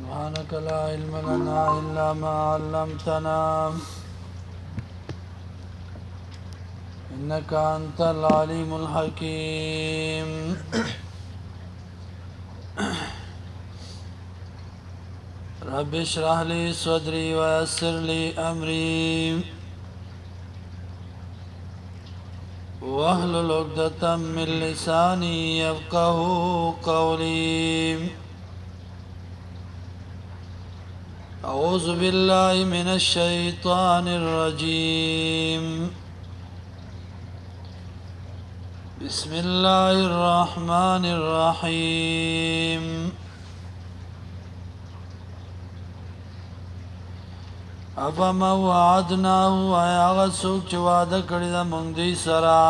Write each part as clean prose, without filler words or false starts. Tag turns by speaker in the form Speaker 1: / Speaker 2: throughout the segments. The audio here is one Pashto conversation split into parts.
Speaker 1: سبحانك لا علم لنا إلا ما علمتنا إنك أنت العليم الحكيم رب اشرح لي صدري ويسر لي أمري واحلل عقدة من لساني يفقه قولي أعوذ بالله من الشيطان الرجيم بسم الله الرحمن الرحيم أفمن وعدناه ويا غسوك چې وعده کړی ده مونږ دوی سره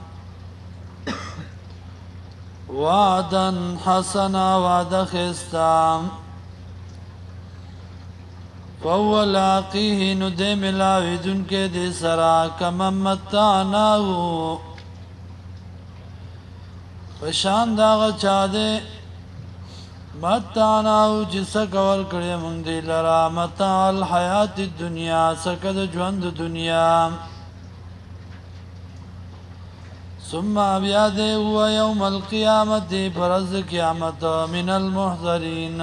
Speaker 1: وعدا حسنا وعده ښایسته فهو لاقیه نو دی ملاویدونکی دی سره کمن متعناه په شان د هغه چا دی متعناه چې څه ورکړی مونږ دی لره متاع الحیات الدنیا څه د ژوند دنیا ثم بیا دی هو یوم القیامت پر ورځ قیامت من المحضرین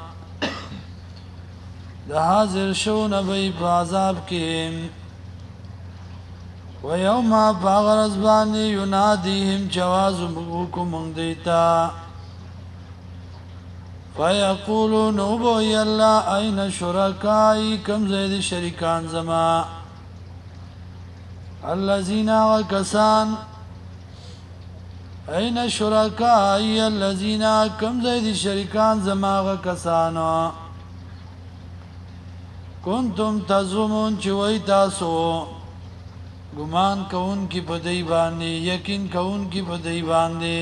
Speaker 1: د حاضر شو نبی په عذاب کې ويوم فغرز باندې ینادیهم جواز وکم دیتا فیقولون بو یلا این شرکای کم زید شریکان زما الذين وكسان این شرکای الذين کم زید شریکان زما وکسانو کنتم تزعمون چې وای تاسو ګمان کوون کی په دی باندې یقین کوون کی په دی باندې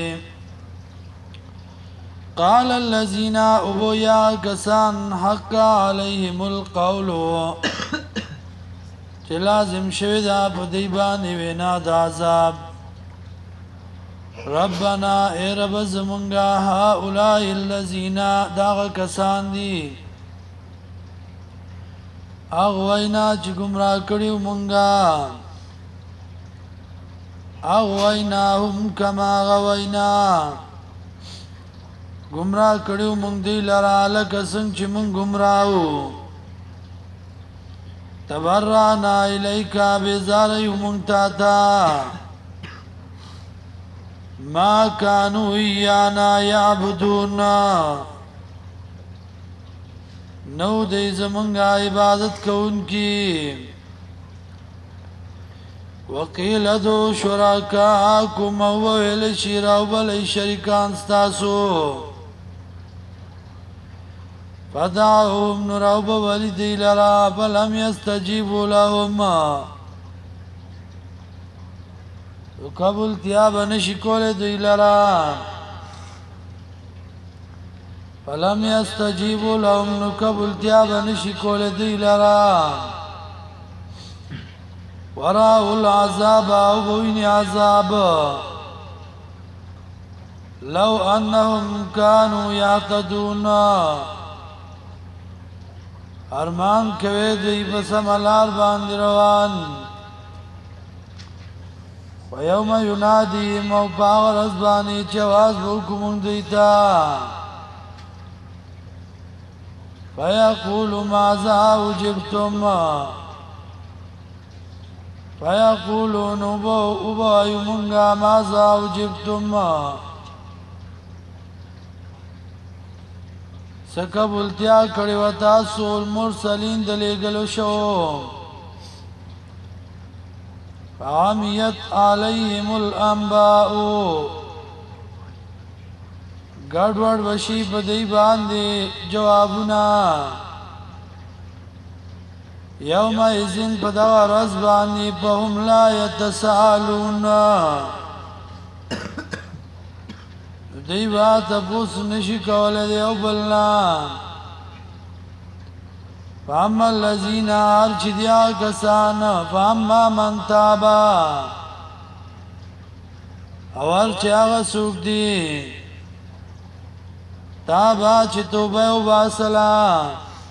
Speaker 1: قال الذين ابو يا كسان حق عليهم القول چې لازم شوی دا په دی باندې وینا د عذاب ربنا ای رب زمونږه هؤلاء الذين دا کسان دي اغوینا چې گمراه کړیو مونږه اغویناهم کما غوینا گمراه کړیو مونږ دی لرا لکه څنګه چې مونږ گمراهو تبرعنا الیک بزار مونږ تا ما كانوا ایانا یعبدون نو دې زمونږه عبادت کوونکی وقیل دو شرکاکم وویل شیراو بل شریکان ستاسو فدعوهم نراو بولی دی لرا فلم یستجیبو لهم قبول تیاب نشکول دی لرا فلم یستجیبو لهم نقبل تیاب نشکول دی لرا وراء العذاب او بوین عذاب لو انهم كانوا يعتدون ارمان کوي دوی په سملار باندې روان ويوم ينادي مو باور ازباني چواز حکم دیتا فيقول ماذا وجبتم فيقولون ابو ايمنغا ماذا وجبتم سکبلتیا کړي وتا سول مرسلین دلګلو شو فامیت علیهم الانباء ګډوډ وشي په دی باندې جوابونه یوم ایزن پدا رزبانی پهم لا یتسالون دی با تپوس نشی کول دیو بلنا فاما اللذین آرچ دیا کسان فاما من تابا اول چه آغا سوک دی تابا چې توبه وباسلا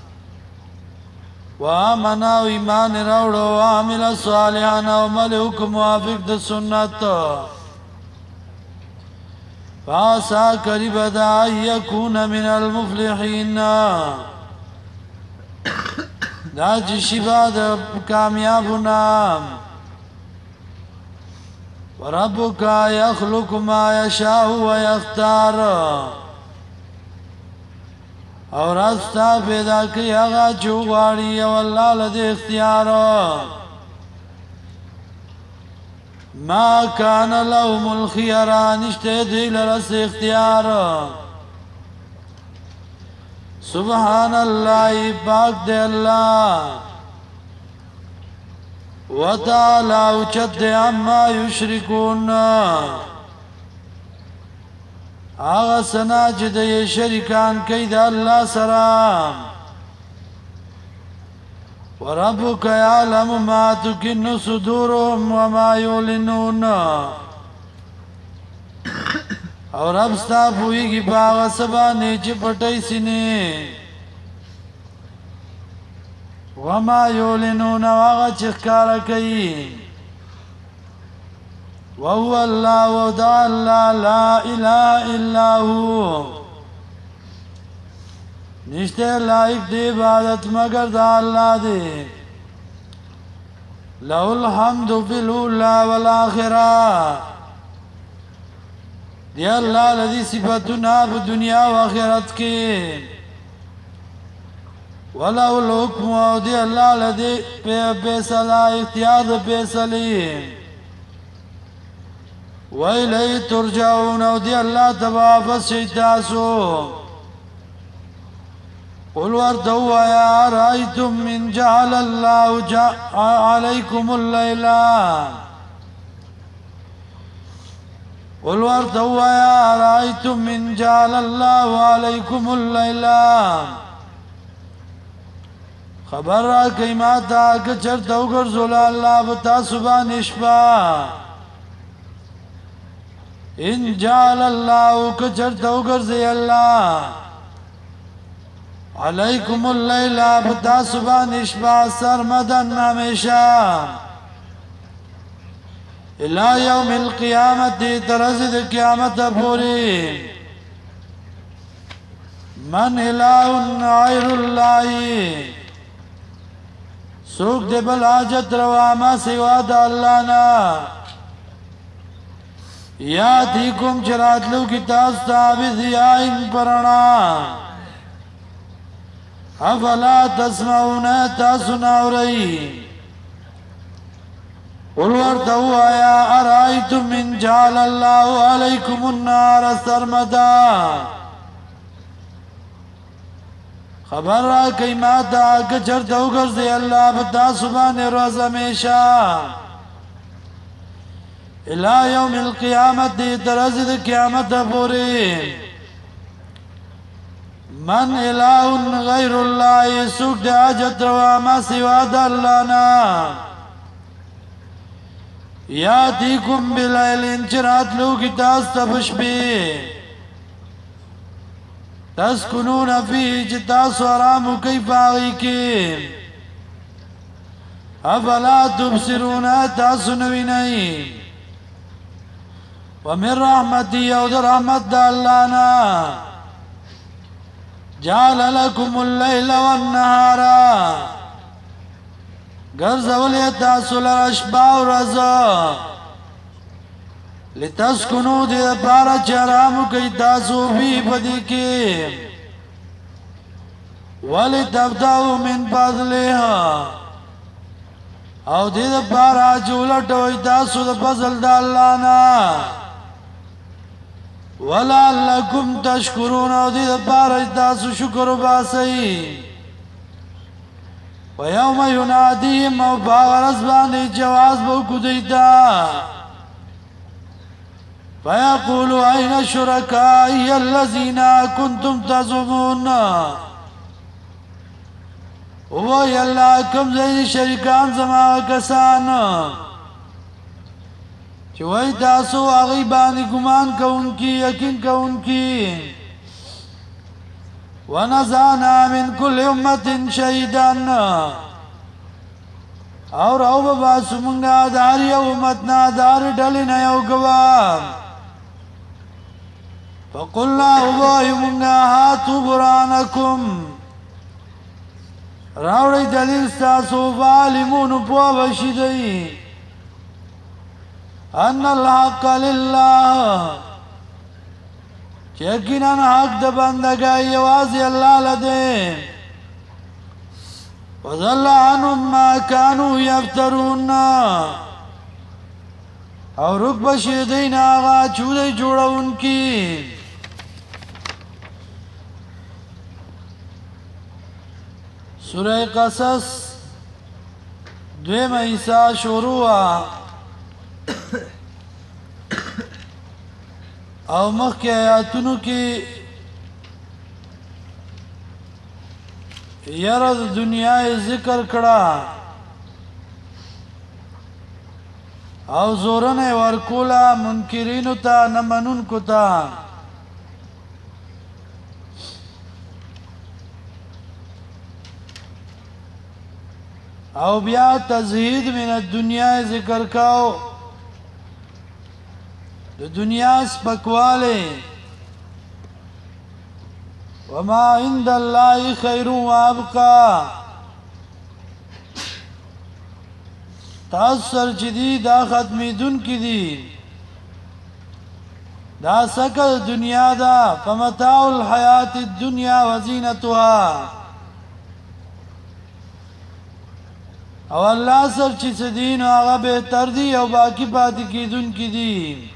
Speaker 1: وآمنا و ایمان راوړو وعمل صالحا عمل حکم موافق د سنت فاسا قریب دا یکون من المفلحین دا چې شیبا د کامیابونا وربک یخلق ما یشاء ویختار او راستا پیدا کی هغه چوغاړي او الله له اختیار ما کان لهم الخيار نشته دی لرس اختیار سبحان الله پاک دی الله وتعالى اوچت عما یشرکون آغا سنا چې د شریکان کوي د الله سره وربک یعلم ما تکن صدورهم وما یعلنون او رب ستا پوهیږي په هغه څه باندې چې پټوي سینې وما یعلنون هغه چې ښکاره کوي وهو الله ودع الله لا اله الا هو نشته لایق دی عبادت مگر دا الله دی له الحمد فی الاولى والآخرة دی الله الذي صفاتنا په دنیا او آخرت کې وله الحكم او دی الله الذي فیصله اختیار فیصله وإليه ترجعون او دی الله تبا واپس شئ تاسو قل ورتوا يا رأيتم من جعل الله عليكم الليل قل ورتوا يا رأيتم من جعل الله عليكم الليل خبر را کئی ماتا که چرتا وگرزول اللہ بتا سبان شپا ان جعل اللہ که چرتا وگرزی اللہ علیکم اللیل بتا سبان شپا سرمدن ہمیشہ الى یوم القیامت ترزد قیامت پوری من الہ غیر اللہ سوک دے بل آجت روا ما سوا دا اللہ نا یاتیکم چراتلو کی تاستا بذیائن پرنا افلا تسمعون تاسنا رئی قل ورتو آیا ارائیتم من جعل اللہ علیکم النار سرمدا خبر را کئی ماتا کچر توگر سے اللہ بتا سبحان روز ہمیشہ الہ یوم القیامت دی ترزد قیامت پوری من الہ غیر اللہ سوک دے آجت روا ما سوا دا اللہ نا یاتیکم بلیل انچرات لوگی تاستا پشبی تسکنون فی جتاس ورامو کئی پاغی کی افلا تبصرون تاسو نوی نئی ومن رحمتی او در رحمت دا اللہ نا جعل لکم اللیل والنهارا گرز ولی تاسو لرشبا و رزا لتسکنو دی پارا چرامو کئی تاسو فی پدی کی ولی تبتاو من فضلیها او دی پارا چولٹوئی تاسو دا فضل دا اللہ نا ولعلکم تشکرون او دی پارا تاسو شکر باسی ویوم ینادیم او باغرز باندی جواز بوکو دیتا فیقولو این شرکائی اللذین کنتم تزمون وی اللہ کم زید شرکان زمان کسان چوئی تاسو آغی بانی گمان کون کی یقین کون کی ونزعنا من كل امه شهيدا اور او باسو منگا دار یو امتنا دار ڈلنا یو گوام فقلنا اوبای منگا هاتو برانکم راوڑی دلیل ستاسو فعالمون پوا بشدئی ان الحق للہ چیکناً حق دا بندگائی یوازی اللہ لدے وَظَلَّ عَنُهُمْ مَا كَانُوا يَفْتَرُونَ اور رک بشدین آغا چودے جوڑا ان کی سورہ قصص دویم عیسیٰ شروع او مخ کے آیاتونو کی یرد دنیا ذکر کڑا او زورن ورکولا منکرینو تا نمنون کو تا او بیا تزہید من الدنیا ذکر کاؤ دنیا سپکوالے وما عند اللہ خیر و ابقا تاثر چی دا ختمی دن کی دی دا سکل دنیا دا فمتاع الحیات الدنیا وزینتها او اللہ سر چی سدین آغا بہتر دی او باقی پاتی کی دن کی دی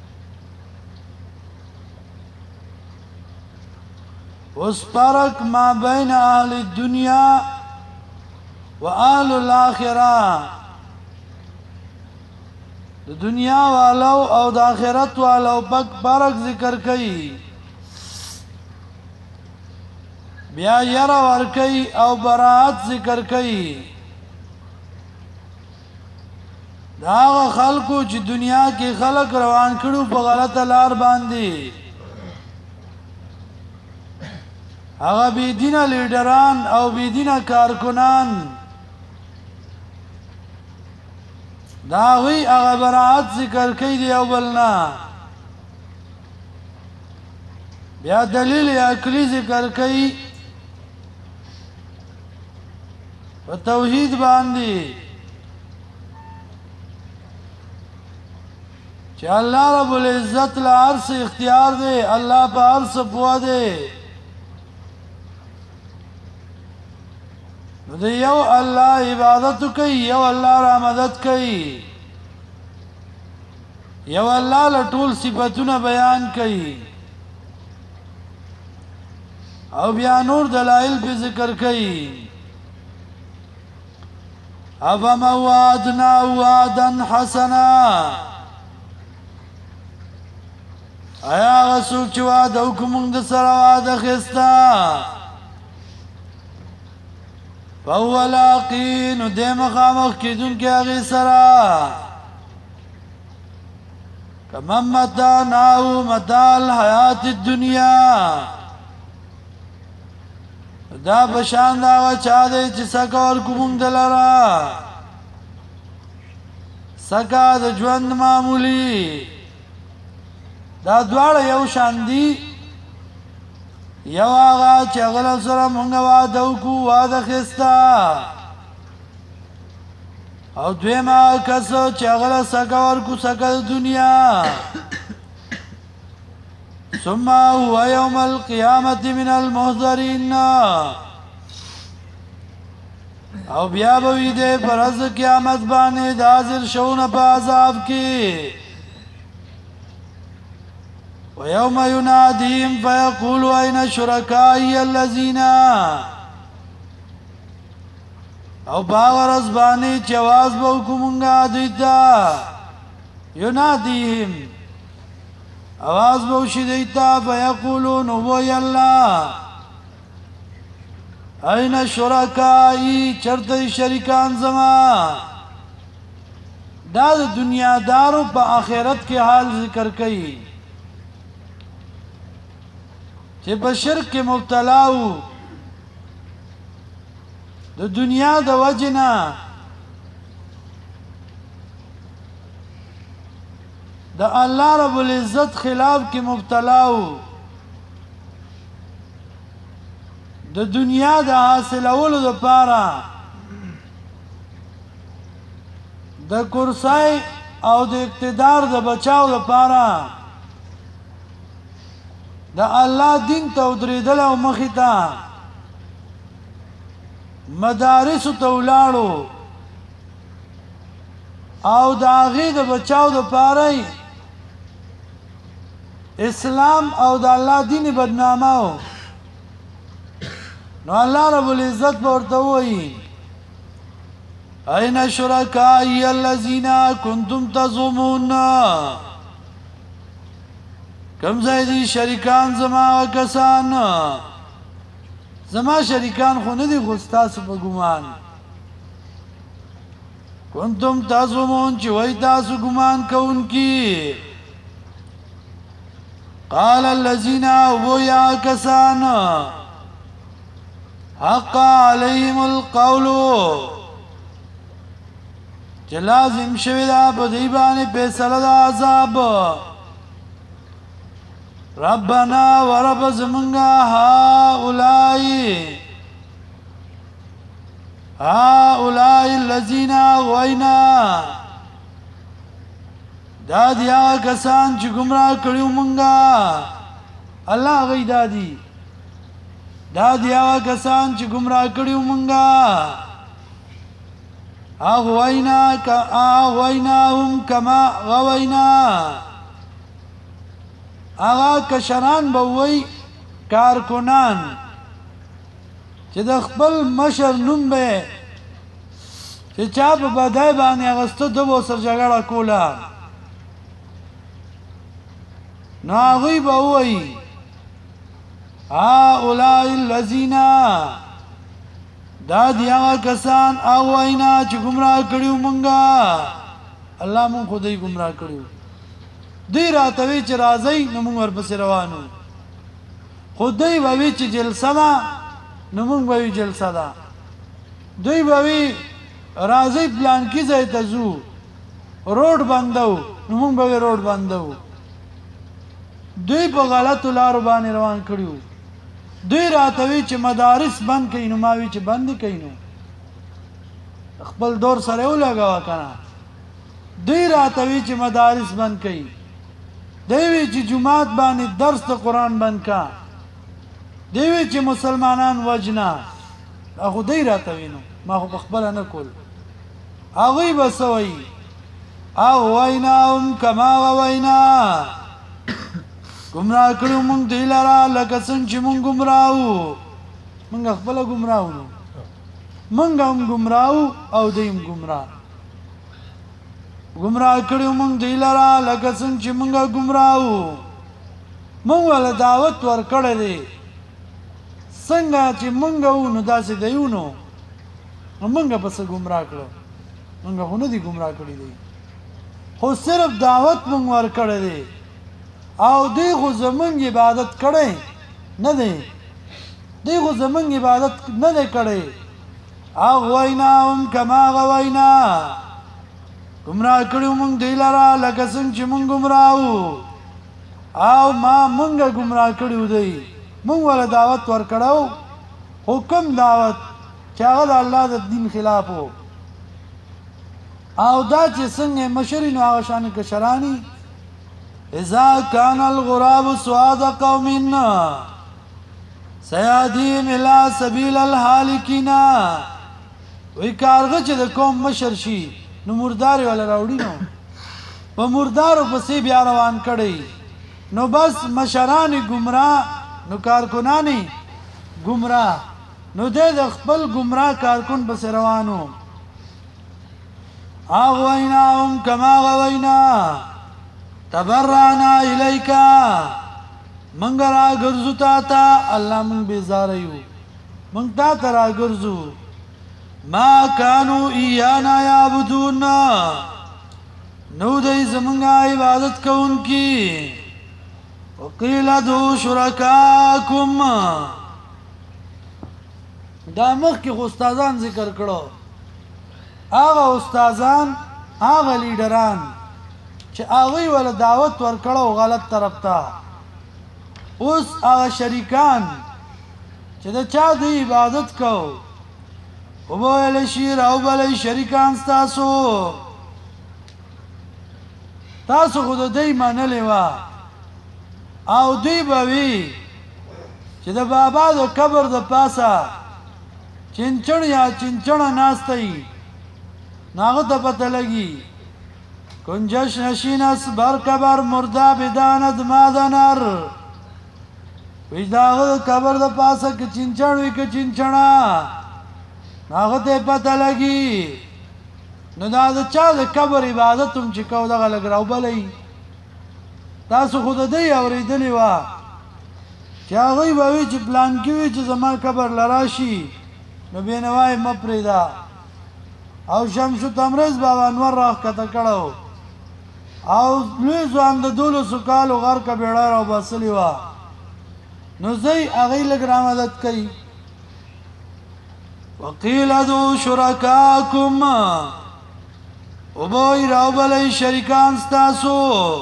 Speaker 1: اس فرق ما بین اہل الدنیا و اہل الاخرہ دنیا والو او د آخرت والو پک فرق ذکر کئی بیا یر ور کئی او براعت ذکر کئی دا خلقو چې دنیا کې خلق روان کړو په غلطه لار باندې هغه بی دینه لیډران او بی دینه کارکنان دا وی هغه براعت ذکر کوي دی او بلنا بیا دلیل عقلی ذکر کوي په توحید باندې چې الله رب العزت له هر څه اختیار دی الله په هر څه پوه دی نو د یو الله عبادت کوي یو الله را مدد کوي یو الله له ټول صفاتونه بیان کوي او بیا نور دلائل په ذکر کوي افما وعدنا وعدا حسنا آیا غسوک چې وعده وکړو د سره وعده خستا فهو لاقی نو دی مخامخ کیدونکي هغې سره کمن متعناه متاع الحیات الدنیا دا بشان دا هغه چا دی چې سکه ورکړو موږ دلره سکه د ژوند معمولي دا دواړه یو شان دي یو هغه چې هغه سره مونږ وعده وکړو وعده خسته او دویم هغه کس چې هغه سکه ورکړو سکه د دنیا ثم هو یوم القیامة من المحضرین او بیا به وي دی په ورځ د قیامت باندې د حاضر شوونه په عذاب کې ويوم يناديهم فيقول أين شركائي الذين او باور ازبانی چواز بوکمونگا دیتا يناديهم آواز بوشی دیتا فيقولون وی اللہ أين شركائي چرت شرکان زمان دا دنیا دارو پا آخرت کے حال ذکر کئی چې په شرک مبتلا وو د دنیا د وجنا د الله رب العزت خلاف کې مبتلا وو د دنیا د حاصلولو لپاره د کرسۍ او د اقتدار د بچاو لپاره د الله دین ته ودرېدل او مخې ته مدارسو ته ولاړو او د هغې د بچاو دپاره اسلام او د الله دین بدنامه نو الله رب العزت به ورته ووایي أين شركائي الذين كنتم تزعمون کم ځای دي شریکان زما کسان زما شریکان خو نه دي خو ستاسو په ګمان کنتم تزعمون چې وایي تاسو ګمان کوونکي قال الذين ويا كسان حق عليهم القول چې لازم شوی دا په دې باندې فیصله د عذاب ربنا ورب زمونږه هؤلاء الذين غوینا دا دی هغه کسان چې ګمراه کړیو مونږه الله غي دادي دا دی هغه کسان چې ګمراه کړیو مونږه اغویناهم کما غوینا آغا کشران بوئی کارکنان چې د خپل مشر نوم به چې چا په بدای باندې اغسطه دو سر جګړه کوله نو هغوی به ووایي هؤلاء الذین دا دی هغه کسان اغوینا چې ګمراه کړیو مونږه الله مونږ خو دوی ګمراه کړیو دوی راته وی چې راځئ نو مونږ ورپسې روانو خو دوی به وی چې جلسه ده نو مونږ به وی جلسه ده دوی به وی راځئ پلانکي ځای ته ځو روډ بندو نو مونږ به وی روډ بندو دوی په غلطو لارو باندې روان کړیو دوی راته وی چې مدارس بند کړئ نو ما وی چې بند کړئ نو خپل دور سره ولګوه کنه دوی راته وی چې مدارس بند کړئ دوی وی چې جمعات باندې درس د قرآن بند کا دوی وی چې مسلمانان وجنا خو دوی راته وی نو ما خو په خپله نه کول هغوی به څه وایي اغویناهم کما غوینا گمراه کړو مونږ دوی لره لکه څنګه چې مونږ ګمراه وو مونږ خپله ګمراه وو مونږ هم ګمراه وو او دوی هم ګمراه گمراه کړو مونږ دوی لره لکه څنګه چې مونږ ګمراه وو مونږ ول دعوت ورکړی دی څنګه چې مونږ وو نو داسې دی نو مونږ پسې ګمراه کړو مونږ خو نه دي ګمراه کړي دی خو صرف دعوت مونږ ورکړی دی او دوی خو زمونږ عبادت کړی نه دی دوی خو زمونږ عبادت نه دی کړی اغویناهم کما غوینا گمراه کړو مونږ دوی لره لکه څنګه چې مونږ ګمراه وو او ما مونږ ګمراه کړو دی مونږ ولا دعوت ورکړو حکم دعوت چې هغه د الله د دین خلاف وو او دا چې څنګه مشرین او هغه شان کشرانی اذا كان الغراب سواد قوم سيهديهم الى سبيل الهالكين وی کارغه چې د قوم مشر شي نو مردار ولا راوړي نو په مردارو پسې بیا روان کړي نو بس مشران گمراه نو کارکنانی گمراه نو د خپل گمراه کارکن پسې روانو اغویناهم کما غوینا تبرانا الیکا منگ را گرزو تا تا اللہ منگ بیزاریو منگ تا تا را گرزو ما کانو ایانا یعبدون نو دی زمنگا عبادت کون کی وقیل ادعوا شرکاکم دا مخکې خو استادان ذکر کړو هغه استادان هغه لیډران چې هغوی ولا دعوت ورکړو غلط طرف ته اوس هغه شریکان چې د چا د عبادت کو وبویل شي راوبلی شریکان ستاسو تاسو خو د دوی منلې وه او دوی به وي چې د بابا د قبر د پاسه چنچڼ یا چنچڼه ناسته وي نو هغه ته پته لګي کنجش نشین است بر قبر مرده بداند مادنر وی د هغه د قبر د پاسه که چنچڼ وي که چنچڼه نو هغه ته پته لګي نو دا د چا د قبر عبادت هم چې کو دغه لږ راوبلی تاسو خو د دوی اورېدلې وه چې هغوی به وي چې پلان کې وي چې زما قبر له راشي نو بېنوای مه پرېږده او شمس تمریز بابا انور راښکته کړی او لوی ځوان د 12 کالو غرقه بیړۍ راوباسلې وه نو ځئ هغوی لږ رامدد کوي وقیل ادعوا شرکاکم وبوی راوبلی شریکان ستاسو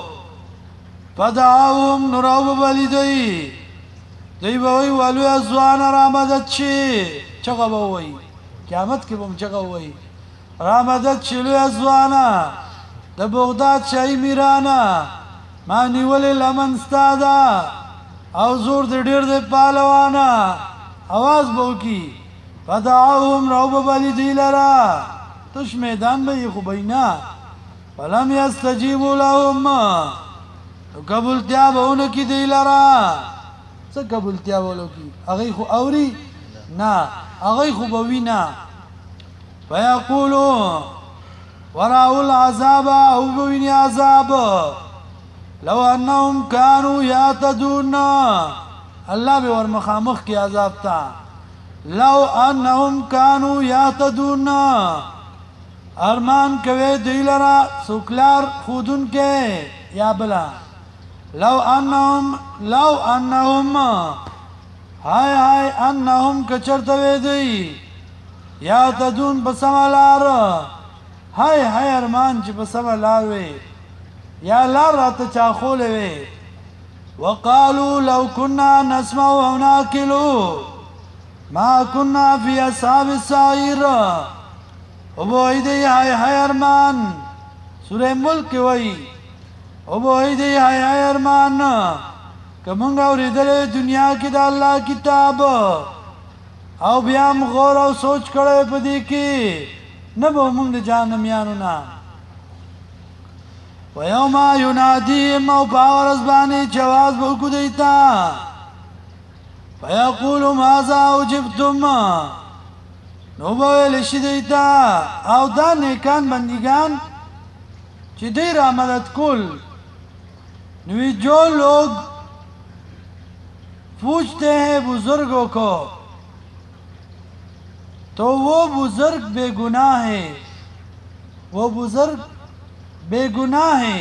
Speaker 1: فدعاهم نو راوبلی دی دوی به وی ولویه ځوانه رامدد شي چغه به ووایي قیامت کې به هم چغه ووایي رامدد شي لویه ځوانه د بغداد شاهي میرانه ما نیولې لمن ستا ده او زور دې ډېر دی پهلوانه اواز به وکړي فدعاهم راوبلی دوی لره تش میدان به یې خو به نه فلم یستجیبوا لهم قبولتیا به ونه کړي دوی لره څه قبولتیا به ونه کړي هغوی خو اوري نه هغوی خو به وي نه فیقولو وراءوا العذاب او به ویني عذاب لو انهم كانوا یعتدون الله به ور مخامخ کې عذاب ته لو انهم كانوا یعتدون ارمان کوي دوی لره سوکلار خودون کې یا بلا لو انهم هاي انهم کچرته وي دی یا تدون بسملار هاي ارمان چې بسملار وي یا لار راته چا خولې وي وقالوا لو كنا نسمع وناكل ما كنا في اصحاب السعير وبوي دی هاي ارمان سوره ملک وي وبوي دی هاي ارمان کومنګ اورېدلې دنیا کې د الله کتاب او بیا مغور او سوچ کړی په دې کې نه به موږ د جهنمیانو نه ویوم ینادیهم او په هغه ورځ باندې چې اواز به وکړو دوی ته فیقولو ماذا اجبتم نو به ویلی شي دوی ته او دا نیکان بندگان چې دوی را مدد کول نوی جو لوگ پوچھتے ہیں بزرگوں کو تو وہ بزرگ بے گناہ ہیں وہ بزرگ بے گناہ ہیں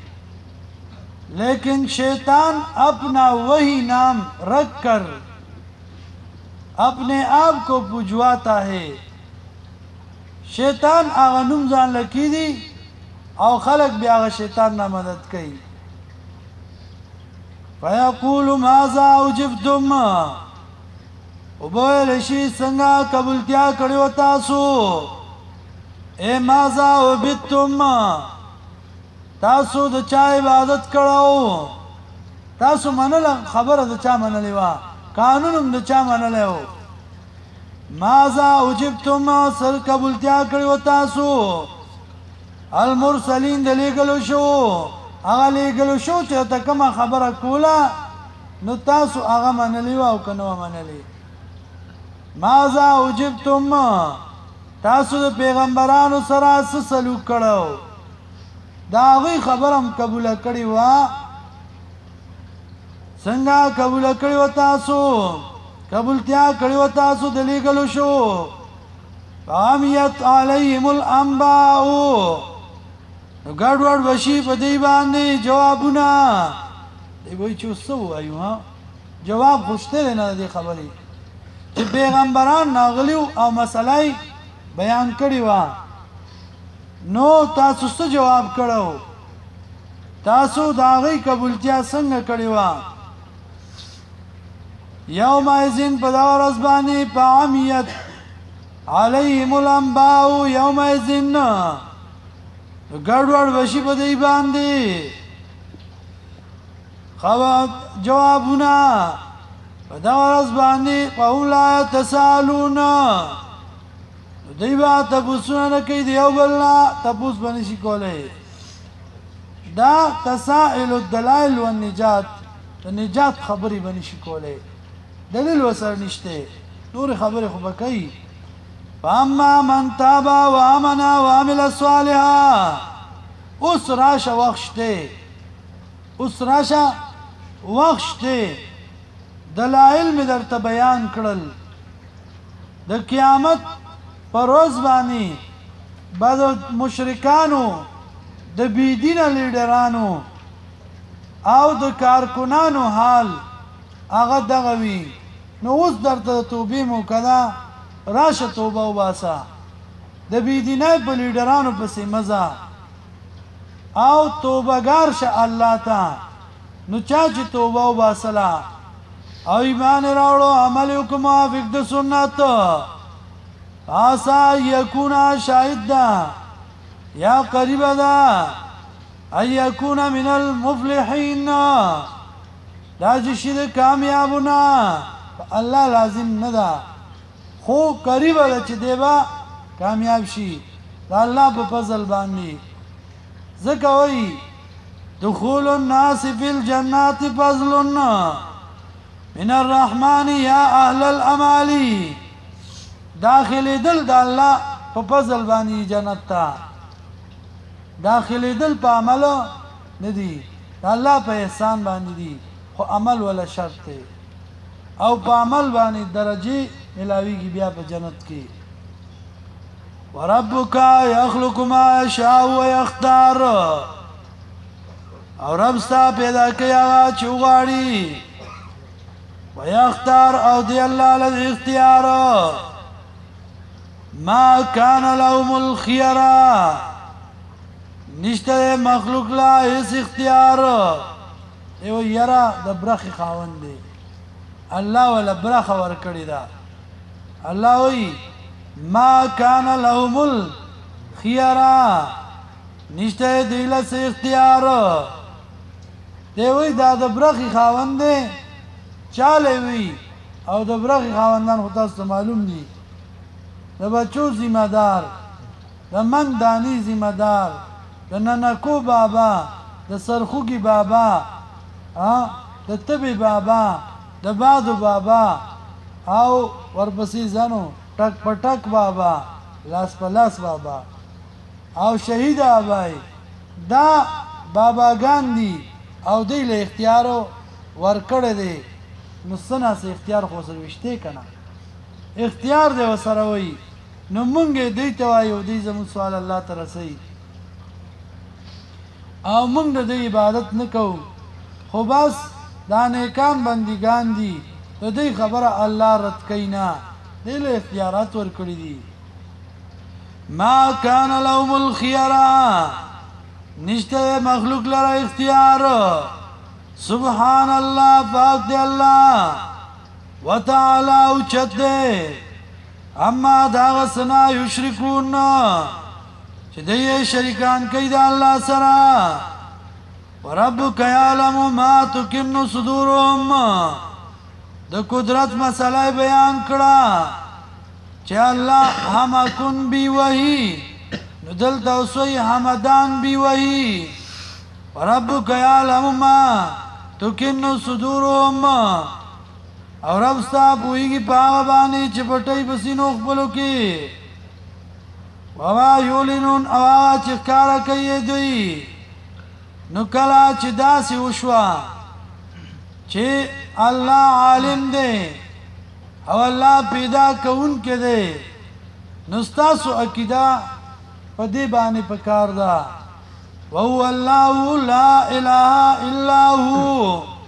Speaker 1: لیکن شیطان اپنا وہی نام رکھ کر اپنے آپ کو پجواتا ہے شیطان آغا نم ځان لکی دی او خلق بیا آغا شیطان نا مدد کئی فیقول ماذا اجبتم وبویل شي څنګه قبولتیا کړو تاسو اے ماذا عبدتم تاسو د چا عبادت کړو تاسو منل خبره د چا منلې وا قانون د چا منلې و ماذا عجبتم سر قبولتیا کړو تاسو المرسلین د لګلو شو هغه لګلو شو چې ته کومه خبره کوله نو تاسو هغه منلې و او کنه منلې ماذا عجبتم تاسو د پیغمبرانو سره څه سلوک کړو دا غي خبرم قبول کړی وا څنګه قبول کړی و تاسو قبولتیا کړی و تاسو د لګلو شو فامیت علیهم الانباء نو ګډوډ وشي په دی باندې جوابونه دی وایي چې اوس څه ووایو ها جواب خو شته دی نه د دې خبرې چې پیغمبران راغلي او مسله بیان کړې وه نو تاسو څه جواب کړو تاسو د هغې قبولتیا څنګه کړې وه یومئذ په دغه ورځ باندې په عمیت علیهم الانباء یومئذ ګډوډ بشي په دوی باندې جوابونه په دغه ورځ باندې فهم لا یتساءلون دوی به تپوسونه نه کوي د یو بل نه تپوس به نشي کولی دا تسائل الدلائل والنجات د نجات خبرې به نشي کولی دلیل ورسره نشته نورې خبرې خو به کوي فاما من تاب وامن وعمل صالحا اوس راشه وخت شته اوس راشه وخت شته دلائل مې درته بیان کړل د قیامت پر ورځ باندې به د مشرکانو د بېدینه لیډرانو او د کارکنانو حال هغه دغه وي نو اوس درته د توبې موقع ده راشه توبه وباسه د بېدینۍ په لیډرانو پسې مزه او توبهګار شه الله ته نو چا چې توبه وباسله او ایمان یې راوړو عمل یې وکړو موافق د سنت عسى يكون شاهدا يا قريبا دا ان يكون من المفلحين دا چې شي د کامیابونه الله لازم نه ده خو قریب ده چې دی به کامیاب شي د الله په فضل باندې ځکه وایي دخول الناس في الجنات فضل من الرحمن يا اهل الامالي داخل دل د الله په فضل باندې جنت ته داخل دل په عمل نه دي د الله په احسان باندې دي خو عمل ولا شرط دی او په عمل باندې درجه ملاویږي بیا په جنت کې وربک یخلق ما یشاء ویختار او رب ستا پیدا کوي هغه چې وغواړي ویختار او دی الله له اختیار ما كان لهم الخيار نشته مخلوق لا هیڅ اختیار ایو یرا د برخي خاوند دی الله ولا برخه ور کړی دا الله وی ما كان لهم الخيار نشته دی له اختیار دی وی دا د برخي خاوند دی چاله وی او د برخي خاوندان خو تاسو معلوم دي د بچو ذمہ دار د من دانی ذمہ دار د ننکو بابا د سرخوږي بابا د تبي بابا د بادو بابا او ورپسې ځانو ټک پټک بابا لاس په لاس بابا او شهید ابای دا باباګان دي او دی له اختیارو ورکړه دي نو سنا سه اختیار خو سره وشته کنه اختیار دی وسره وي نو مونږ دې ته وایو دې زمو سوال الله تعالی سي او مونږ د عبادت نه کوو خو بس دا نیکان بندگان دي د دې خبره الله رد کینا دې له اختیارات ورکړي دي ما كان لهم الخيار نشته مخلوق لرا اختیار سبحان الله پاک دی الله وتعالى اوچت اما دا غسنا یشرکون چې دې شریکان کوي د الله سره وربک یعلم ما تکن صدورهم د قدرت مسله بیان کړه چې الله هم کن بی وحی نو دلته اوسوی حمدان بی وحی وربک یعلم ما تکن صدورهم او رب ستا پوئیگی پاوا بانی چه پٹای بسینو خبلو کی وما یولنون اواغا چه کارا کئی دوی نو کلا چه داسی وشوا چه اللہ عالم دے او اللہ پیدا کون کے دے نستاسو عقیدہ پا دی بانی پکار دا وهو اللہ لا الہ الا ہو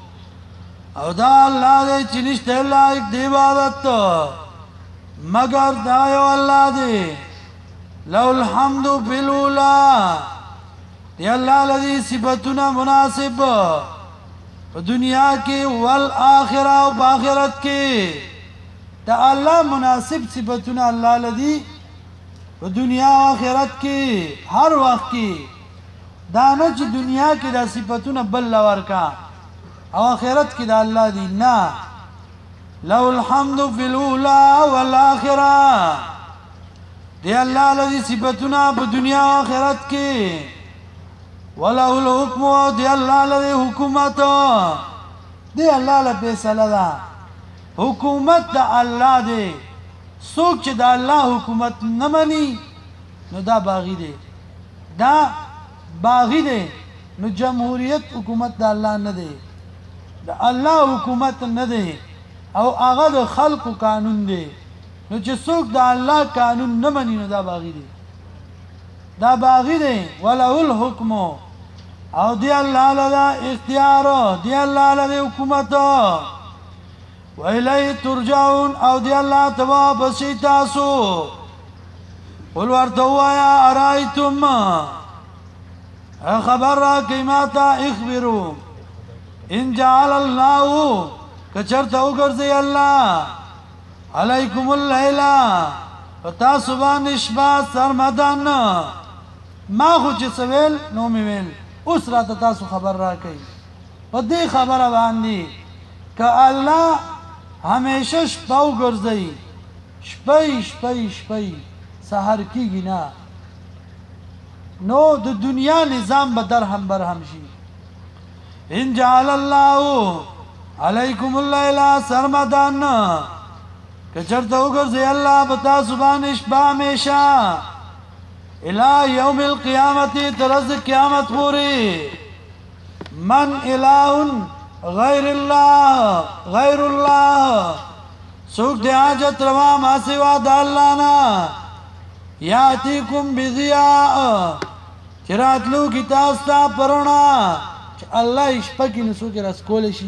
Speaker 1: او دا اللہ دے چنشتے لائق دی عبادت مگر دا یو اللہ دے لو الحمد فی الاولا دی اللہ لدی صفتنا مناسب دنیا کی والآخرہ و باخرت کی دا اللہ مناسب صفتنا اللہ لدی دنیا و آخرت کی ہر وقت کی دانا چی دنیا کی دا صفتنا بل لور کا او آخرت کی دا اللہ دی نا لو الحمد فی الاولا والآخرہ دی اللہ لدی صفتنا دنیا و آخرت کی وَلَهُ الْحُكْمُ دی اللہ لدی حکومت دی اللہ لپیسل دا حکومت دا اللہ دے سوک چه دا اللہ حکومت نمانی نو دا باغی دے دا باغی دے نو جمہوریت حکومت دا اللہ ندے دا اللہ حکومت ندے او آغا دا خلق قانون دے نو چه سوک دا اللہ قانون نمانی نو دا باغی دے دا باغی دے وَلَهُ الْحُكْمُ او دی اللہ لدا اختیار دی اللہ لدا حکومت وَإِلَيْهِ تُرْجَعُونَ او دی اللہ تبا بسی تاسو قُلْ وَارْتَوَّايَا أَرَائِتُمْ خبر را قیماتا اخبرو ان جعل اللہ کچرتا اگرزی اللہ علیکم اللیلہ فتا صبح نشبا سرمدن ما خوچ سویل نومی ویل اس رات تاسو خبر را کئی و دی خبر باندی که اللہ ہمیشہ شپاو گرزی شپی شپی شپی سحر کی گنا نو د دنیا نظام بدر ہم برہم شی ان جعل اللہ علیکم اللیلہ سرمدن کچرتا اگرزی اللہ بتا سبحان اشبا ہمیشہ الہ یوم القیامتی ترز قیامت پوری من الہ غیر اللہ سوک دی حاجت روا ما سوا دا اللہ نا یاتیکم بضیاء چراتلو کی تاستا پرونا چه اللہ اشپکی نسو کی رسکول شی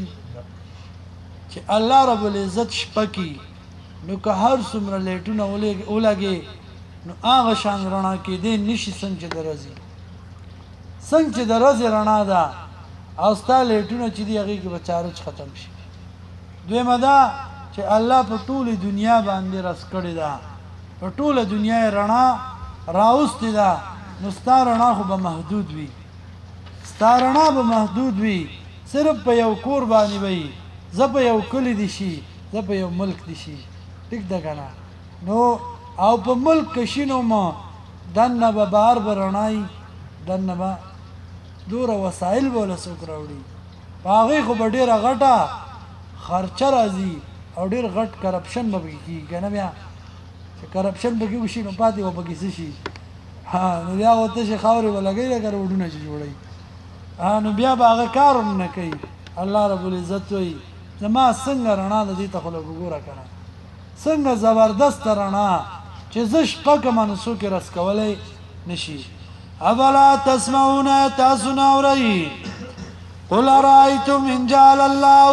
Speaker 1: چه اللہ رب العزت شپکی نو که هر سمره لیټونه ولګي نو هغه شان رڼا کېدی نشي څنګه چې د ورځې څنګه چې د ورځې رڼا ده او ستا لیټونه چې دي هغې کې به چارج ختم شي دویمه ده چې الله په ټولې دنیا باندې رس کړې ده په ټوله دنیا یې رڼا راوستې ده نو ستا رڼا خو به محدود وي ستا رڼا به محدود وي صرف په یو کور باندې به وي زه په یو کلي دي شي زه په یو ملک دي شي ٹھیک ده کنه نو او په ملک کې شینو ما دنه به بهر به رڼایي دنه به دوره وسایل به له څوک راوړي په هغې خو به ډېره غټه خرچه راځي او ډېر غټ کرپشن به پکې کېږي که نه بیا چې کرپشن پکې وشي نو پاتې به پکې څه شي نو بیا به تشې خاورې به لګوي لکه روډونه چې جوړوي نو بیا به هغه کار هم نه کوي الله رب العزت وایي زما څنګه رڼا د دې ته خو لږ وګوره که نه څنګه زبردست رڼا چې زه شپه کمه نو څوک یې رس کولی نه شي افلا تسمعون تاسو نه اورئ قل ارایتم ان جعل الله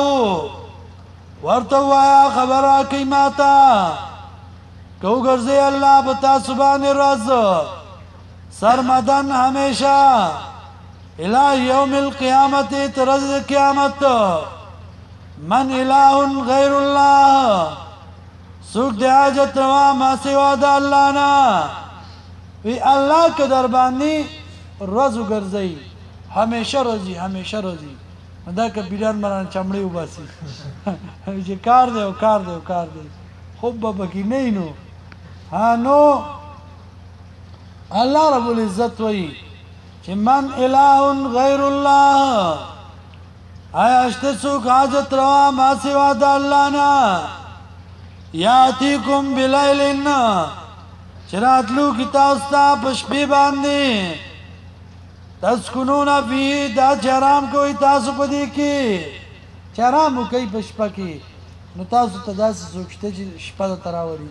Speaker 1: ورته ووایه خبر راکئ ماته که وګرځئ الله په تاسو باندې ورځ سرمدن همیشه الى یوم القیامت تر ورځې د قیامت من الہ غیر اللہ سوک دی حاجت روا ما سوا دا اللہ نا وی اللہ که در باندی روزو گرزی ہمیشہ روزی دا که بیران مران چمڑی ہو باسی چه کار دے و کار دے و کار دے خوب با بکی نئی نو نو اللہ رب العزت وی چه من الہ غیر اللہ آیا اشتے سوک حاجت روا ما سوا دا اللہ نا یاتیکم بلیلن چراتلو کی تاستا پشپی باندی تسکنون فی دا چرام کوئی تاسو پدی کی چرامو کئی پشپا کی نو تاسو تا داسی سوکشتے چی شپا دا تراوری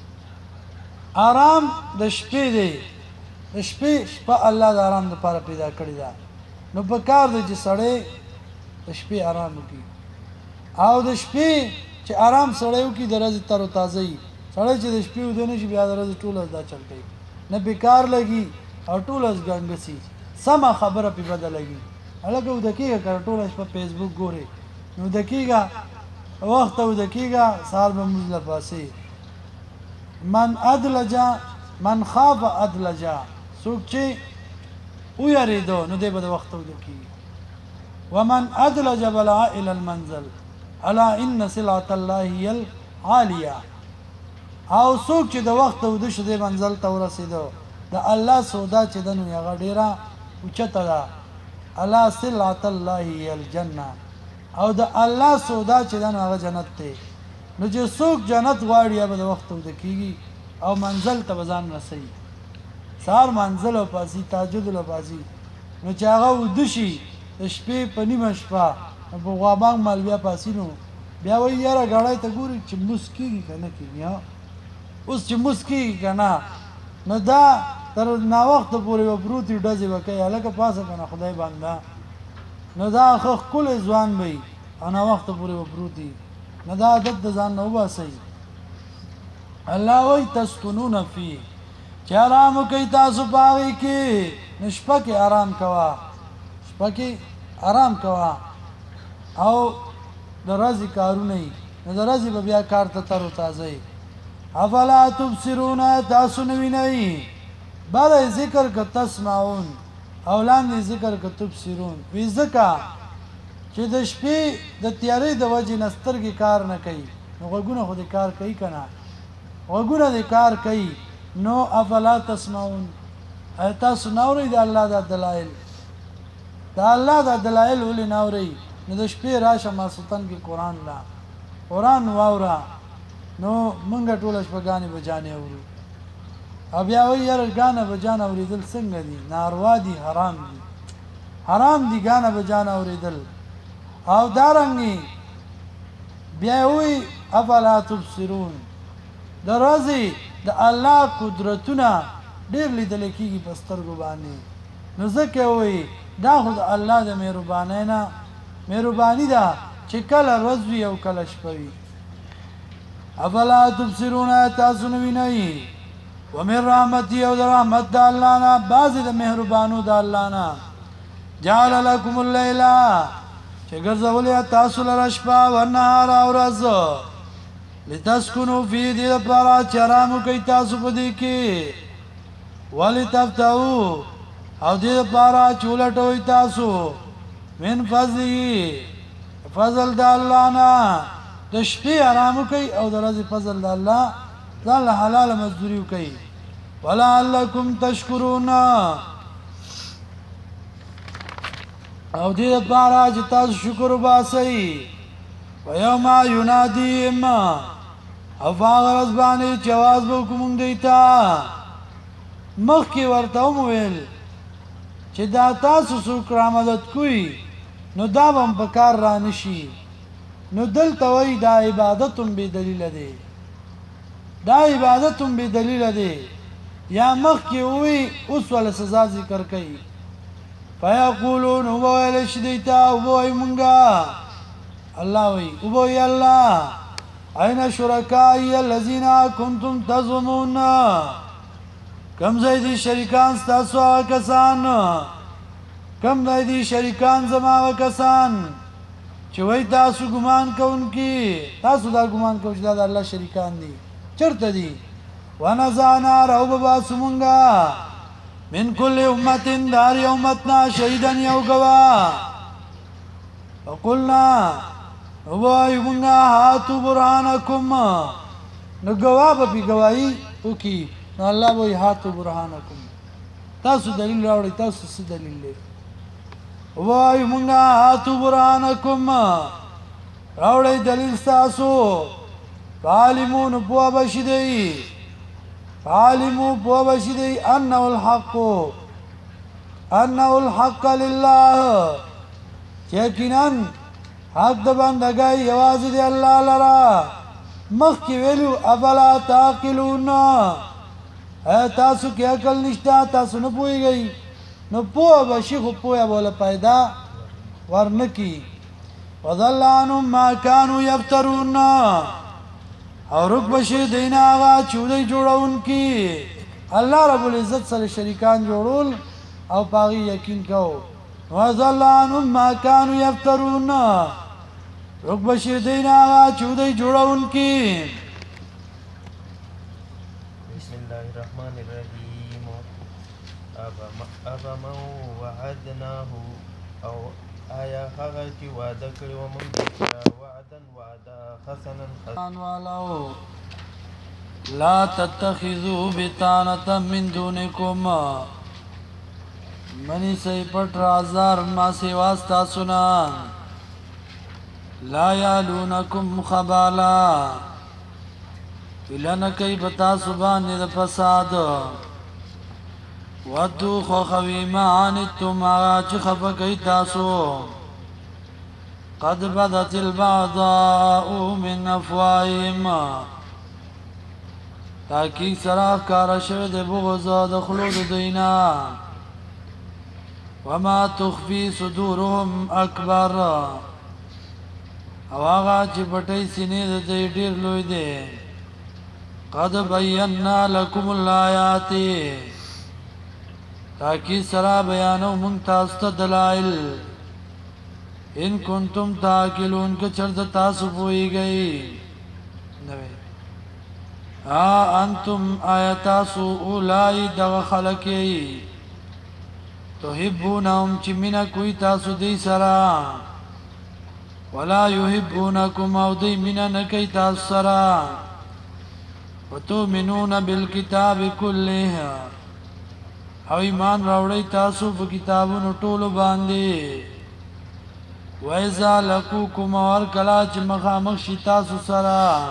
Speaker 1: آرام دا شپی دی دا شپا اللہ دا آرام دا پارا پیدا کردی دا نو پکار دی چی سڑے د شپې آرام وکړي او د شپې چې آرام سړی وکړي د ورځې تر او تازه وي سړی چې د شپې ویده نه شي بیا د ورځې ټوله دا چل کوي نه بیکار لګي او ټوله ګنګسي سمه خبره پې بده لګي هلکه وده کېږه که ټوله شپه فیسبوک ګورې نو وده کېږه وخته وده کېږه سهار به مونځ له پاسې من خاف ادلجا څوک چې ویرېدو نو دی به د وخته وده کېږي ومن ادلج بلغ الى المنزل الا ان سلعة الله هي العالیه او څوک چې د وخته وده شو دی منزل ته ورسېدو د الله سودا چې ده نو هغه ډېره اوچته ده الا سلعة الله هي الجنه او د الله سودا چې ده نو هغه جنت دی نو چې څوک جنت غواړي یا به د وخته وده کېږي او منزل ته به ځان رسوي سهار منزل او پاسي تهجد له پاسي نو چې هغه وده شي د شپې په نیمه شپه په غوابانګ مال بیا پاسي نو بیا وایي یاره ګړی ته ګوري چې مونځ کېږي که نه کېږي اوس چې مونځ کېږي که نه نو دا تر ناوخته پورې به پروت وي ډزې به کوي هلکه پاسه که نه خدای بنده نو دا ښه ښکلی ځوان به وي او ناوخته پورې به پروت وي نو دا عادت د ځان نه وباسئ الله وایي تسکنون فی چې آرام وکئ تاسو په هغې کې نو شپه کې آرام کوه شپه کې آرام کوه او د ورځې کارونه یي نو د ورځې به بیا کار ته تر و تازه یي افلا تبصرون تاسو نه وینئ بله ذکر که تسمعون او لاندې ذکر که تبصرون وی ځکه چې د شپې د تیارې د وجې نه سترګې کار نه کوي نو غوږونه خو دې کار کوي که نه غوږونه دې کار کوي نو افلا تسمعون ایا تاسو نه اورئ د الله دا دلایل د الله دا دلایل ولې نه اورئ نو د شپې راشه ماسوتن کې قرآن واوره نو مونږ ټوله شپه ګانې بجانې اورو او بیا وایي یاره ګانه بجانه اورېدل څنګه دي ناروا دي حرام دي ګانه بجانه اورېدل او دارنګې بیا وایي افلا تبصرون د ورځې د الله قدرتونه ډېر لیدلی کېږي په سترګو باندې نو ځکه وایي دا خو د الله د مهربانۍ نه مهرباني ده چې کله ورځ وي او کله شپه وي افلا تبصرون تاسو نه وینئ ومن رحمتي او د رحمت د الله نه بعضې د مهربانو د الله نه جعل لکم اللیل چې ګرځولې تاسو لره شپه والنهار او ورځ لتسکنوا فی دې دپاره چې ارام وکئ تاسو په دې کې ولتبتغوا او دې دپاره چې ولټوئ تاسو من فضله فضل د الله نه د شپې ارام وکئ او د ورځې فضل د الله ځان له حلاله مزدوري وکئ ولعلکم تشکرون او دې دپاره چې تاسو شکر وباسئ ویوم ینادیهم او په هغه ورځ باندې چې اواز به وکړو مونږ دوی ته مخکې ورته ومویل چې دا تاسو څوک رامدد کوي نو دا به هم په کار را نشي نو دلته وایي دا عبادت هم بې دلیله دی دا عبادت هم بې دلیله دی یا مخکې ووایي اوس وله سزا ذکر کوي فیقولون وبویلی شي دوی ته وبوایي مونږه الله وی او بوی الله این شرکائی الذین کنتم تزعمون کم ځای دي شریکان ستاسو هغه کسان کم ځای دي شریکان زما هغه کسان چې وایي تاسو ګمان کوونکي تاسو دا ګمان کوئ چې دا د الله شریکان دي چېرته دي ونزعنا راوبباسو مونږه من کل امت د هر یو امت نه شهیدا یو ګواه وقلنا وای مونږه هاتو برهانکم نو ګواه به پې ګواهي وکړي نو الله به وایي هاتو برهانکم تاسو دلیل راوړئ تاسو څه دلیل دی وای مونږه هاتو برهانکم راوړئ دلیل ستاسو فعلمو نو پوه به شي دی فعلمو پوه به شي دی انه الحق لله یقینا حق د بندګۍ یوازې دی الله لره مخکې ویلو افلا تعقلون تاسو کې عقل نشته تاسو نه پوهېږئ نو پوه به شي خو پوهه به له پیدا ورنکړي وضل عنهم ما كانوا يفترون او رک بشي دین آغا چودی جوڑون کی اللہ رب العزت سره شریکان جوړول او پاغي یقین کو وضل عنهم ما كانوا يفترون رک بشي دین آغا چودی جوړون کی
Speaker 2: بسم الله الرحمن الرحيم أفمن وعدناه أو آیا هغه چې وعده کړی و موږ وعده حسنا
Speaker 1: ولو لا تتخذوا بطانة من دونكم منی سی پٹ رازدار ما سیواستا سنا لا یالونکم خبالا لنکی بتا سبانی دا فساد ودو خوخوی ما عنیتم آغا چی خفکی تاسو قد بدت البعضاء من افواهیم تاکی سراخ کارشو د بغض د خلود دینا وما تخفی صدورهم اکبر او آغا چی پتی سینی د دی ډیر لوی دی قد بینا لکم الآیات تاکی سرا بیانو منتاستا دلائل ان کنتم تاکلون که چرد تاسو پوئی گئی انتم آیتاسو اولائی دغ خلقی تحبونهم چی منا کوئی تاسو دی سرا ولا يحبونكم او دی منا نکی تاسو سرا وتؤمنون بالکتاب کله او ایمان راوړی تاسو په کتابونو ټولو باندې وَإِذَا لَقُوكُمْ وَرْكَلَا چِ مخامخ شي تاسو سره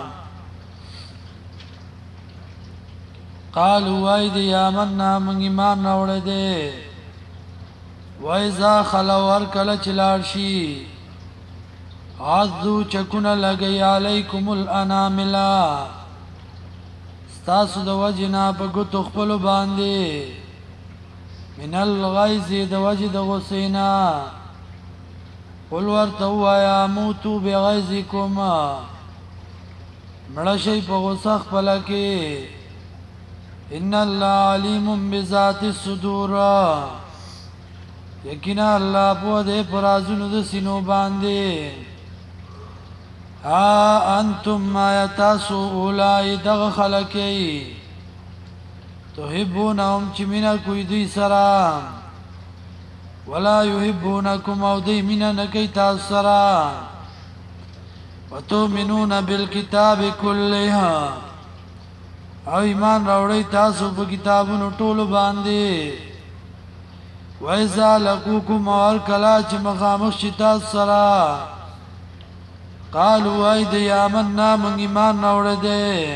Speaker 1: قالوا وَإِذَا يَامَنَّا مَنْ ایمان راوړی دی وَإِذَا خَلَوْا وَرْكَلَا چِ لاړ شي عَضُّوا چکونه لګی عَلَيْكُمُ الْأَنَامِلَا ستاسو د وجنا په ګوتو خپلو باندې من الغیظ د وجه د غصینا قل ورته یا موتو بغیظکم مړه شئ په غصه خپله کې ان الله علیم بذات الصدور یقینا الله پوه دی په رازونو د سینو باندې انتم آیتاسو اولائی دغ خلقی تحبونهم چی منا کوئی دی سرا ولا يحبونكم او دی منا نکی تاس سرا وتؤمنون بالکتاب کلها او ایمان راوڑی تاسو پا کتابونو ټولو باندې وَإِذَا لَقُوكُمْ وَرْكَلَا چی مخامخ شی تاس سرا قالوا اید یامننا من ایمان راوڑی دے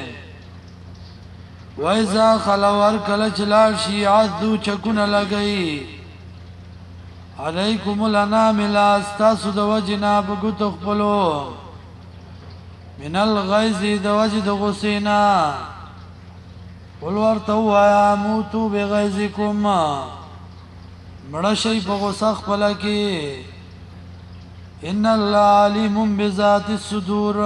Speaker 1: وَإِذَا خَلَوْا وَرْكَلَا چلار شی عَذُّوا چکون لگئی علیکم الانامل استاسو د وجنا بګوت خپلو من الغیظ د وجه د غسینا قل ورته وایا موتو بغیظکم مړه شي په غصه خپل کې ان الله علیم بذات الصدور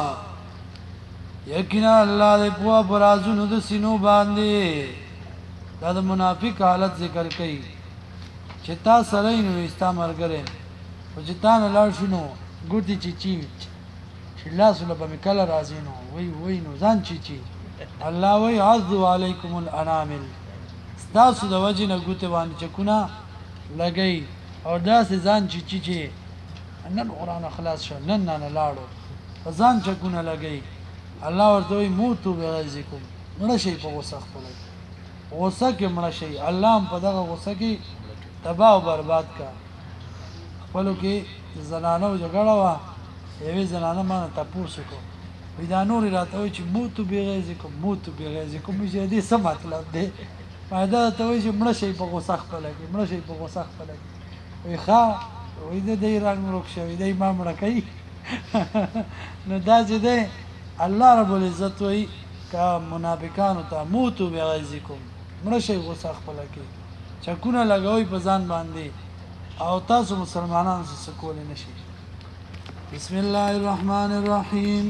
Speaker 1: یقینا الله دې په برازونو د سینو باندې دا د منافق حالت ذکر کړي چې تا سره نو استا مرګره او چې تا نه لاړ شنو ګوتی چی چې لاسونه په مکل راځي نو وای نو ځان چی الله وای عذو علیکم الانامل تاسو د وجه نه ګوته باندې چکونه لګی او داسې ځان چی نن قرآن خلاص شو نن نه لاړو ځان چکونه لګی الله ورته وای موتو بغیظکم مړه شي په غوسه خپل غوسه کې مړه شي الله په دغه غوسه کې تباہ و برباد کا خپلو کې زنانو جګړه وه یوې زنانه مانه تپوس وکړو وایي دا نورې راته وایي چې موتو بغیظکم چې دې څه مطلب دی دا درته وایي چې مړه شئ په غوسه خپله کې وایي ښه وایي د دی رنګ ورک شوی دی ما مړه کوي نو دا چې دی الله رب العزت وایي که منافقانو ته موتو بغیظکم مړه شئ غوسه خپله کې چکونه لګوي په ځان باندې او تاسو مسلمانانو څه کولی نشي بسم الله الرحمن الرحيم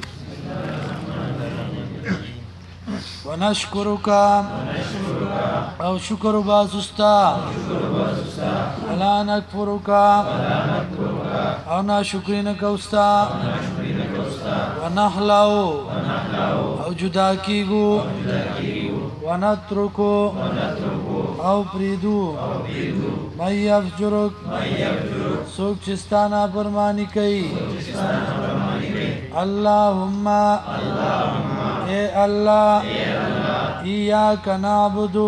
Speaker 1: ونشكرك أو شكر باسستا ولا نكفرك أو نشكرنك أوستا ونحلو أو جداكيغو ونترك أو بريدو من يفجرك سوک چستانا فرمانی کئی اللہم اے اللہ ایاک نعبدو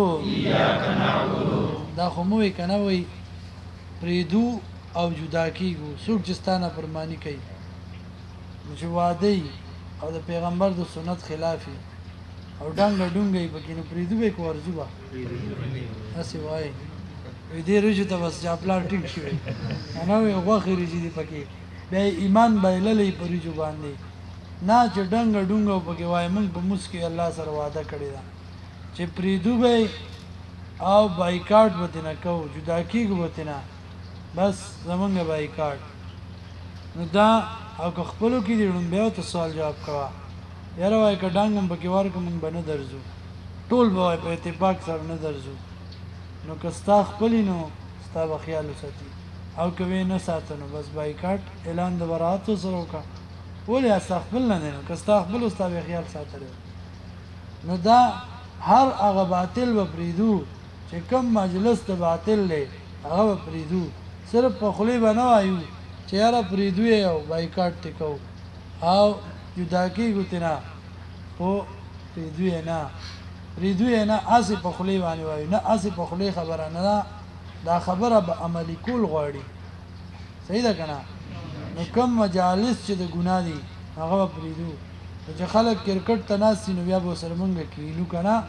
Speaker 1: دا خموی کنوی پریدو او جدا کیگو سوک چستانا فرمانی کئی مجوادی او دا پیغمبر دا سنت خلافی او ډنګ ډنګي پکې نو پریدو به کو ورځو با اسی وای وی دې رجو ته بس چاپلار ټیک شي انا وی غوخه رجی دی پکې به ایمان بایللې پریجو باندې نه چې ډنګ ډنګ پکې وای موږ په مسکی الله سره وعده کړی دا چې پریدو به او بایکاټ وته نه کو جدا کیږي وته نه بس زمونږ بایکاټ نو دا او خپلو کې دې ډنګ ته سوال جواب کوا یاره وای که ډنګم پکې ورکه مونږ به نه درځو ټول به وای په اتفاق سره نه درځو نو که ستا خپلې نو ستا به خیال وساتي او که وی نه ساته نو بس بایکاټ اعلان د براعتو سره وکړه ولې ستا خپل نه دی نو که ستا خپل ستا به خیال ساتلی نو دا هر هغه باطل به پرېږدو چې کم مجلس د باطل دی هغه به پرېږدو صرف په خولې به نه وایو چې یاره پرېږدو یې او بایکاټ دې کوو او جدا کیږو تینا خو پریدو یې نه اسی په خولې باندې وایو نه اسی په خولې خبره نه ده دا خبره به عملي کول غواړي صحیح ده که نه نو کم مجالس چې د ګناه دي هغه به پرېږدو چې خلک کرکټ ته ناست دي نو بیا به ورسره مونږ کینو که نه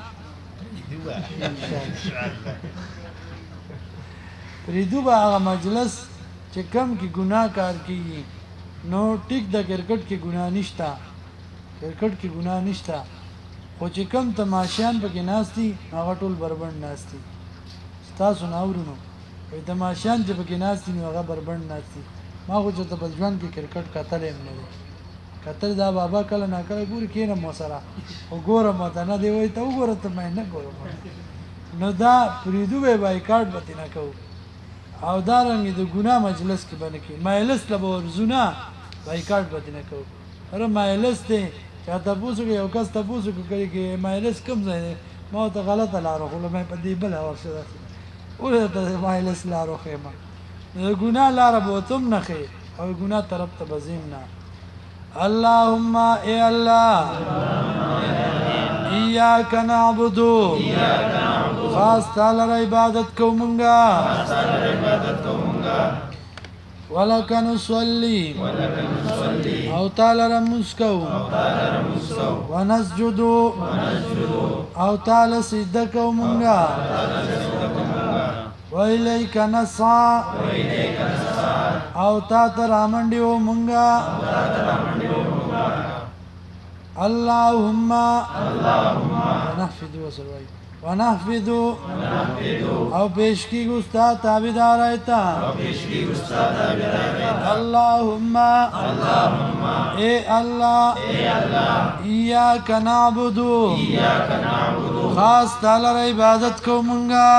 Speaker 1: پرېږدو به هغه مجلس چې کم کې ګناه کار کېږي نو ټیک د کرکټ کې ګناه نشته کرکټ کې ګناه نشته خو چې کم تماشیان پکې ناستي هغه ټول بربند ناستي ستاسو نه اورونو وایي تماشیان چې پکې ناستي نو هغه بربند ناستي ما خو چې ته په ژوند کې کرکټ کتلی هم نه دی کتل دا بابا کله ناکله ګوري کښېنم ورسره خو ګورم ورته نه دی وایي ته وګوره ته ما نه ګورم نو دا پرېږدو به یې بایکاټ به ترې نه کوو او دارنګې د ګناه مجلس کې به نه کړي مجلس له به ورځو نه بایکاټ به دې نه کوو اره مجلس دی چا تپوس وکړي یو کس تپوس وکړي کې مجلس کوم ځای دی ما ورته غلطه لاره وښوله ما په دې بله ورشه داسې ولې ته مجلس لاره وښیم د ګناه لاره به ورته هم نه ښې او ګناه طرف ته به ځیم نه اللهم ای الله ایاک نعبدو خاص تعالی را عبادت کو مونږه ولک نصلی او تعالی را مسکو ونسجد او تعالی سجده کو مونږه وإلیک نسعى او تا ته رامنډیو مونږه اللهم ونحفظ او پیشکی گستا تابدار ایتا اللهم اے اللہ ایاک نعبدو خاص تعالی را عبادت کو منگا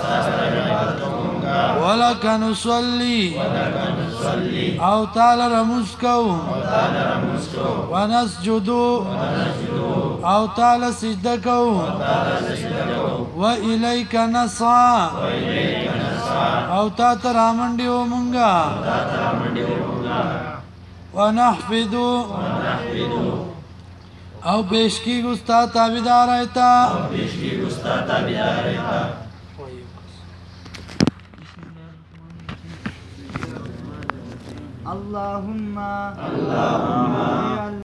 Speaker 1: ولک نصلی او تعالی را مسکو ونسجدو او تعالی سجده کو وإلیک نسعى او تا ته رامنډیو مونږه ونحفظ او پیشکی گستا تابدار ایتا
Speaker 3: اللهم